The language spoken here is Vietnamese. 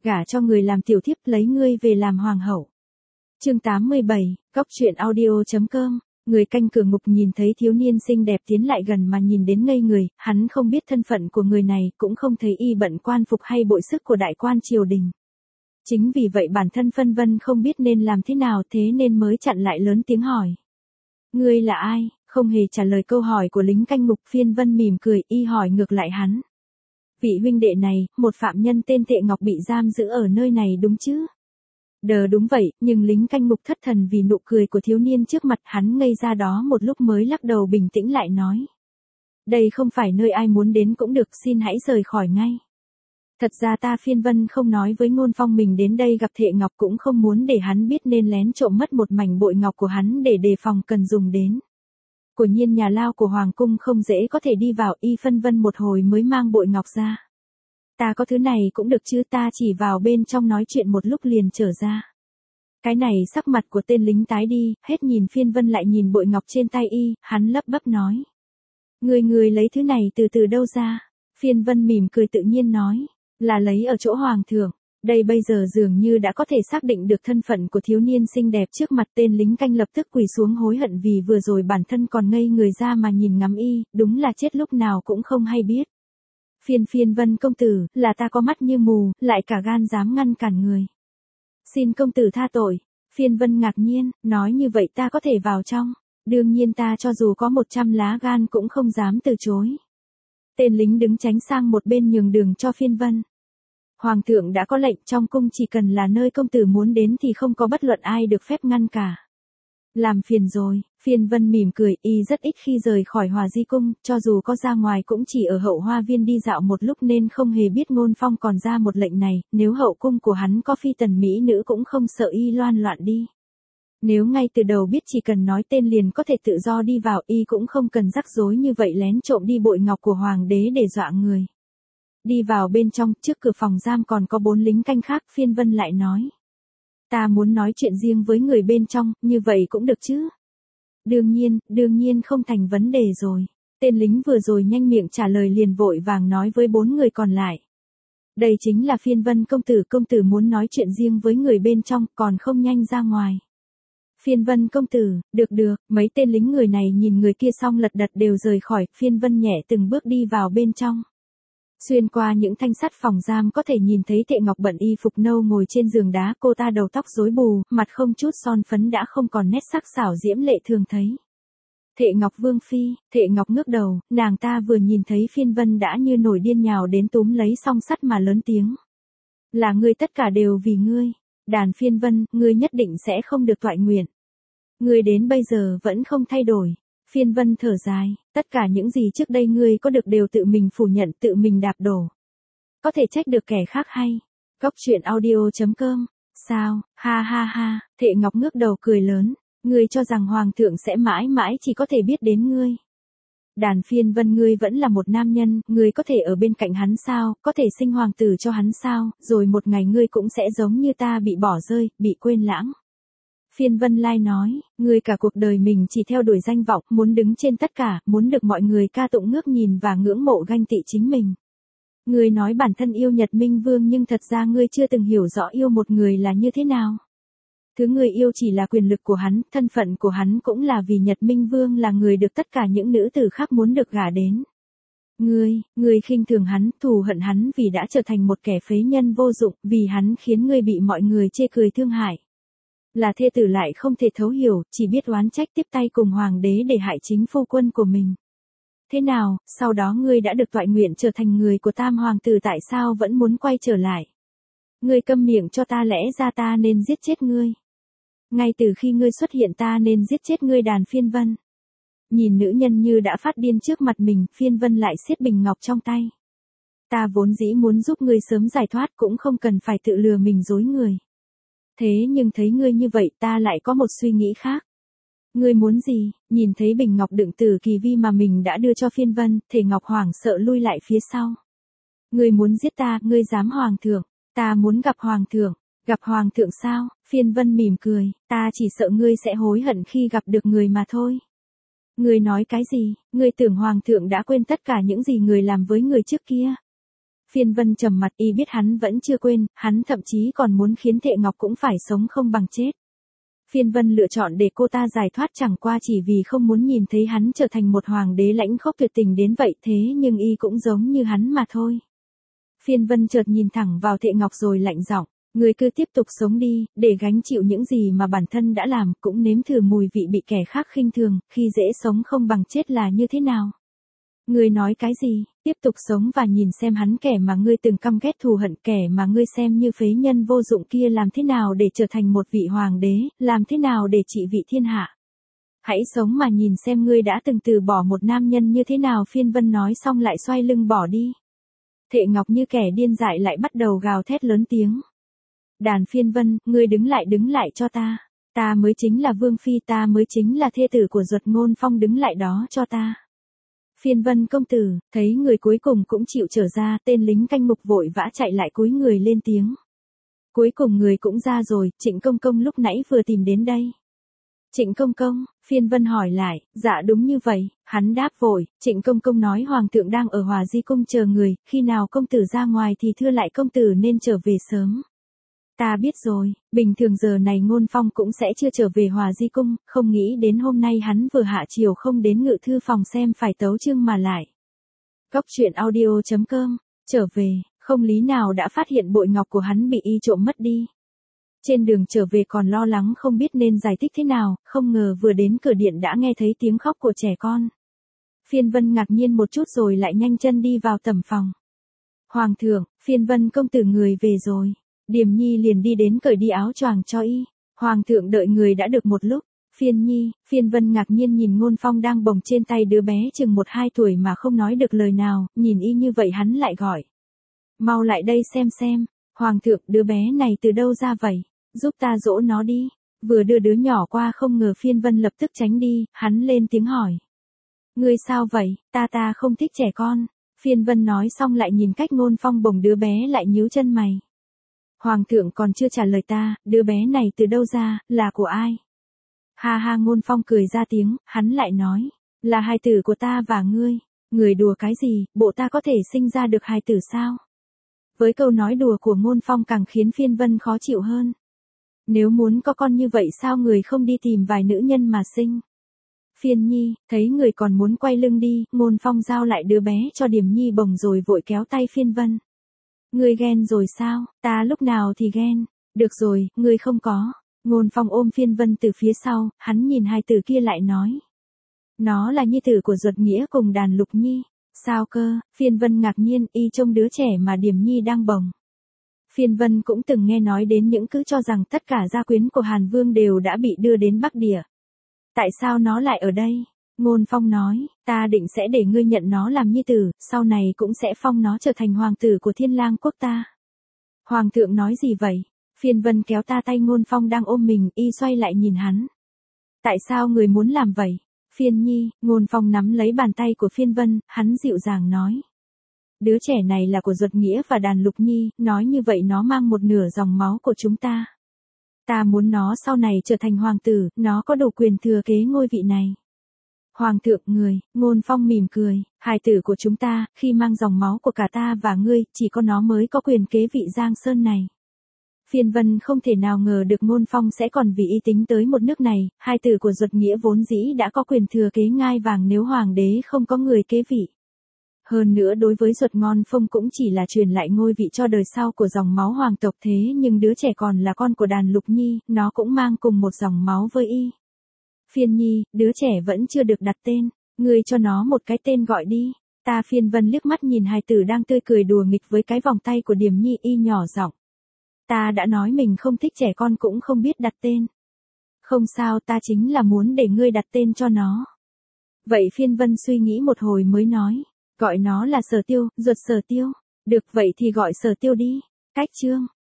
gả cho người làm tiểu thiếp lấy ngươi về làm hoàng hậu. Chương 87, Góc truyện audio.com. Người canh cửa ngục nhìn thấy thiếu niên xinh đẹp tiến lại gần mà nhìn đến ngây người, hắn không biết thân phận của người này, cũng không thấy y bận quan phục hay bội sức của đại quan triều đình. Chính vì vậy bản thân phân vân không biết nên làm thế nào, thế nên mới chặn lại lớn tiếng hỏi. Ngươi là ai? Không hề trả lời câu hỏi của lính canh ngục, Phiên Vân mỉm cười, y hỏi ngược lại hắn. Vị huynh đệ này, một phạm nhân tên Thệ Ngọc bị giam giữ ở nơi này đúng chứ? Đúng vậy, nhưng lính canh ngục thất thần vì nụ cười của thiếu niên trước mặt, hắn ngây ra đó một lúc mới lắc đầu bình tĩnh lại nói. Đây không phải nơi ai muốn đến cũng được, xin hãy rời khỏi ngay. Thật ra ta Phiên Vân không nói với Ngôn Phong mình đến đây gặp Thệ Ngọc, cũng không muốn để hắn biết nên lén trộm mất một mảnh bội ngọc của hắn để đề phòng cần dùng đến. Quả nhiên nhà lao của Hoàng cung không dễ có thể đi vào, y phân vân một hồi mới mang bội ngọc ra. Ta có thứ này cũng được chứ, ta chỉ vào bên trong nói chuyện một lúc liền trở ra. Cái này sắc mặt của tên lính tái đi, hết nhìn Phiên Vân lại nhìn bội ngọc trên tay y, hắn lắp bắp nói. Người lấy thứ này từ đâu ra? Phiên Vân mỉm cười tự nhiên nói, là lấy ở chỗ Hoàng thượng. Đây bây giờ dường như đã có thể xác định được thân phận của thiếu niên xinh đẹp trước mặt, tên lính canh lập tức quỳ xuống hối hận vì vừa rồi bản thân còn ngây người ra mà nhìn ngắm y, đúng là chết lúc nào cũng không hay biết. Phiên Vân công tử, là ta có mắt như mù, lại cả gan dám ngăn cản người. Xin công tử tha tội. Phiên Vân ngạc nhiên, nói như vậy ta có thể vào trong. Đương nhiên ta cho dù có 100 lá gan cũng không dám từ chối. Tên lính đứng tránh sang một bên nhường đường cho Phiên Vân. Hoàng thượng đã có lệnh, trong cung chỉ cần là nơi công tử muốn đến thì không có bất luận ai được phép ngăn cả. Làm phiền rồi, Phiên Vân mỉm cười, y rất ít khi rời khỏi Hòa Di cung, cho dù có ra ngoài cũng chỉ ở hậu hoa viên đi dạo một lúc nên không hề biết Ngôn Phong còn ra một lệnh này, nếu hậu cung của hắn có phi tần mỹ nữ cũng không sợ y loan loạn đi. Nếu ngay từ đầu biết chỉ cần nói tên liền có thể tự do đi vào, y cũng không cần rắc rối như vậy lén trộm đi bội ngọc của hoàng đế để dọa người. Đi vào bên trong, trước cửa phòng giam còn có 4 lính canh khác, Phiên Vân lại nói. Ta muốn nói chuyện riêng với người bên trong, như vậy cũng được chứ? Đương nhiên không thành vấn đề rồi. Tên lính vừa rồi nhanh miệng trả lời liền vội vàng nói với 4 người còn lại. Đây chính là Phiên Vân công tử muốn nói chuyện riêng với người bên trong, còn không nhanh ra ngoài. Phiên Vân công tử, được, mấy tên lính người này nhìn người kia xong lật đật đều rời khỏi, Phiên Vân nhẹ từng bước đi vào bên trong. Xuyên qua những thanh sắt phòng giam có thể nhìn thấy Thệ Ngọc bận y phục nâu ngồi trên giường đá, cô ta đầu tóc rối bù, mặt không chút son phấn đã không còn nét sắc sảo diễm lệ thường thấy. Thệ Ngọc vương phi, Thệ Ngọc ngước đầu, nàng ta vừa nhìn thấy Phiên Vân đã như nổi điên nhào đến túm lấy song sắt mà lớn tiếng. Là ngươi, tất cả đều vì ngươi. Đàn Phiên Vân, ngươi nhất định sẽ không được toại nguyện. Ngươi đến bây giờ vẫn không thay đổi. Phiên Vân thở dài, tất cả những gì trước đây ngươi có được đều tự mình phủ nhận, tự mình đạp đổ. Có thể trách được kẻ khác hay? Góc truyện audio.com. Sao, ha, Thệ Ngọc ngước đầu cười lớn, ngươi cho rằng Hoàng thượng sẽ mãi mãi chỉ có thể biết đến ngươi. Đàn Phiên Vân, ngươi vẫn là một nam nhân, ngươi có thể ở bên cạnh hắn sao, có thể sinh hoàng tử cho hắn sao, rồi một ngày ngươi cũng sẽ giống như ta bị bỏ rơi, bị quên lãng. Phiên Vân Lai nói, ngươi cả cuộc đời mình chỉ theo đuổi danh vọng, muốn đứng trên tất cả, muốn được mọi người ca tụng ngước nhìn và ngưỡng mộ ganh tị chính mình. Ngươi nói bản thân yêu Nhật Minh Vương nhưng thật ra ngươi chưa từng hiểu rõ yêu một người là như thế nào. Thứ ngươi yêu chỉ là quyền lực của hắn, thân phận của hắn cũng là vì Nhật Minh Vương là người được tất cả những nữ tử khác muốn được gả đến. Ngươi khinh thường hắn, thù hận hắn vì đã trở thành một kẻ phế nhân vô dụng, vì hắn khiến ngươi bị mọi người chê cười thương hại. Là thê tử lại không thể thấu hiểu, chỉ biết oán trách tiếp tay cùng hoàng đế để hại chính phu quân của mình. Thế nào, sau đó ngươi đã được toại nguyện trở thành người của Tam hoàng tử, tại sao vẫn muốn quay trở lại? Ngươi câm miệng cho ta, lẽ ra ta nên giết chết ngươi. Ngay từ khi ngươi xuất hiện ta nên giết chết ngươi. Đàn Phiên Vân. Nhìn nữ nhân như đã phát điên trước mặt mình, Phiên Vân lại siết bình ngọc trong tay. Ta vốn dĩ muốn giúp ngươi sớm giải thoát, cũng không cần phải tự lừa mình dối người. Thế nhưng thấy ngươi như vậy ta lại có một suy nghĩ khác. Ngươi muốn gì? Nhìn thấy bình ngọc đựng Tử Kỳ Vi mà mình đã đưa cho Phiên Vân, Thệ Ngọc hoảng sợ lui lại phía sau. Ngươi muốn giết ta, ngươi dám? Hoàng thượng, ta muốn gặp Hoàng thượng. Gặp Hoàng thượng sao? Phiên Vân mỉm cười, ta chỉ sợ ngươi sẽ hối hận khi gặp được người mà thôi. Ngươi nói cái gì? Ngươi tưởng Hoàng thượng đã quên tất cả những gì người làm với người trước kia? Phiên Vân trầm mặt, y biết hắn vẫn chưa quên, hắn thậm chí còn muốn khiến Thệ Ngọc cũng phải sống không bằng chết. Phiên Vân lựa chọn để cô ta giải thoát chẳng qua chỉ vì không muốn nhìn thấy hắn trở thành một hoàng đế lãnh khốc tuyệt tình đến vậy, thế nhưng y cũng giống như hắn mà thôi. Phiên Vân chợt nhìn thẳng vào Thệ Ngọc rồi lạnh giọng, người cứ tiếp tục sống đi, để gánh chịu những gì mà bản thân đã làm, cũng nếm thử mùi vị bị kẻ khác khinh thường, khi dễ sống không bằng chết là như thế nào. Ngươi nói cái gì, tiếp tục sống và nhìn xem hắn, kẻ mà ngươi từng căm ghét thù hận, kẻ mà ngươi xem như phế nhân vô dụng kia, làm thế nào để trở thành một vị hoàng đế, làm thế nào để trị vị thiên hạ. Hãy sống mà nhìn xem ngươi đã từng từ bỏ một nam nhân như thế nào. Phiên Vân nói xong lại xoay lưng bỏ đi. Thệ Ngọc như kẻ điên dại lại bắt đầu gào thét lớn tiếng. Đàn Phiên Vân, ngươi đứng lại cho ta. Ta mới chính là vương phi, ta mới chính là thê tử của Duật Ngôn Phong, đứng lại đó cho ta. Phiên Vân công tử, thấy người cuối cùng cũng chịu trở ra, tên lính canh mục vội vã chạy lại cúi người lên tiếng. Cuối cùng người cũng ra rồi, Trịnh công công lúc nãy vừa tìm đến đây. Trịnh công công, Phiên Vân hỏi lại, dạ đúng như vậy, hắn đáp vội, Trịnh công công nói hoàng thượng đang ở Hòa Di cung chờ người, khi nào công tử ra ngoài thì thưa lại công tử nên trở về sớm. Ta biết rồi, bình thường giờ này Ngôn Phong cũng sẽ chưa trở về Hòa Di cung, không nghĩ đến hôm nay hắn vừa hạ chiều không đến ngự thư phòng xem phải tấu chương mà lại. Góc truyện audio.com, trở về, không lý nào đã phát hiện bội ngọc của hắn bị y trộm mất đi. Trên đường trở về còn lo lắng không biết nên giải thích thế nào, không ngờ vừa đến cửa điện đã nghe thấy tiếng khóc của trẻ con. Phiên Vân ngạc nhiên một chút rồi lại nhanh chân đi vào tẩm phòng. Hoàng thượng, Phiên Vân công tử người về rồi. Điềm Nhi liền đi đến cởi đi áo choàng cho y. Hoàng thượng đợi người đã được một lúc. Phiên Vân ngạc nhiên nhìn Ngôn Phong đang bồng trên tay đứa bé chừng 1-2 tuổi mà không nói được lời nào, nhìn y như vậy hắn lại gọi. Mau lại đây xem. Hoàng thượng, đứa bé này từ đâu ra vậy? Giúp ta dỗ nó đi. Vừa đưa đứa nhỏ qua không ngờ Phiên Vân lập tức tránh đi, hắn lên tiếng hỏi. Ngươi sao vậy, ta không thích trẻ con. Phiên Vân nói xong lại nhìn cách Ngôn Phong bồng đứa bé lại nhíu chân mày. Hoàng thượng còn chưa trả lời ta, đứa bé này từ đâu ra, là của ai? Ha Ngôn Phong cười ra tiếng, hắn lại nói, là hài tử của ta và ngươi. Người đùa cái gì, bộ ta có thể sinh ra được hài tử sao? Với câu nói đùa của Ngôn Phong càng khiến Phiên Vân khó chịu hơn. Nếu muốn có con như vậy sao người không đi tìm vài nữ nhân mà sinh? Phiên Nhi, thấy người còn muốn quay lưng đi, Ngôn Phong giao lại đứa bé cho Điềm Nhi bồng rồi vội kéo tay Phiên Vân. Ngươi ghen rồi sao, ta lúc nào thì ghen, được rồi, ngươi không có. Ngôn Phong ôm Phiên Vân từ phía sau, hắn nhìn hai tử kia lại nói. Nó là nhi tử của Duật Nghĩa cùng Đàn Lục Nhi. Sao cơ? Phiên Vân ngạc nhiên, y trông đứa trẻ mà Điềm Nhi đang bồng. Phiên Vân cũng từng nghe nói đến những cứ cho rằng tất cả gia quyến của Hàn Vương đều đã bị đưa đến Bắc Địa. Tại sao nó lại ở đây? Ngôn Phong nói, ta định sẽ để ngươi nhận nó làm nhi tử, sau này cũng sẽ phong nó trở thành hoàng tử của Thiên Lang quốc ta. Hoàng thượng nói gì vậy? Phiên Vân kéo tay Ngôn Phong đang ôm mình, y xoay lại nhìn hắn. Tại sao người muốn làm vậy? Phiên Nhi, Ngôn Phong nắm lấy bàn tay của Phiên Vân, hắn dịu dàng nói. Đứa trẻ này là của Duật Nghĩa và Đàn Lục Nhi, nói như vậy nó mang một nửa dòng máu của chúng ta. Ta muốn nó sau này trở thành hoàng tử, nó có đủ quyền thừa kế ngôi vị này. Hoàng thượng người, Ngôn Phong mỉm cười, hài tử của chúng ta, khi mang dòng máu của cả ta và ngươi, chỉ có nó mới có quyền kế vị Giang Sơn này. Phiên Vân không thể nào ngờ được Ngôn Phong sẽ còn vì ý tính tới một nước này, hài tử của Duật Nghĩa vốn dĩ đã có quyền thừa kế ngai vàng nếu hoàng đế không có người kế vị. Hơn nữa đối với Duật Ngon Phong cũng chỉ là truyền lại ngôi vị cho đời sau của dòng máu hoàng tộc, thế nhưng đứa trẻ còn là con của Đàn Lục Nhi, nó cũng mang cùng một dòng máu với y. Phiên Nhi, đứa trẻ vẫn chưa được đặt tên, ngươi cho nó một cái tên gọi đi. Ta. Phiên Vân liếc mắt nhìn hài tử đang tươi cười đùa nghịch với cái vòng tay của Điềm Nhi, y nhỏ giọng. Ta đã nói mình không thích trẻ con cũng không biết đặt tên. Không sao, ta chính là muốn để ngươi đặt tên cho nó. Vậy Phiên Vân suy nghĩ một hồi mới nói. Gọi nó là Sở Tiêu, Duật Sở Tiêu. Được vậy thì gọi Sở Tiêu đi. Cách chương.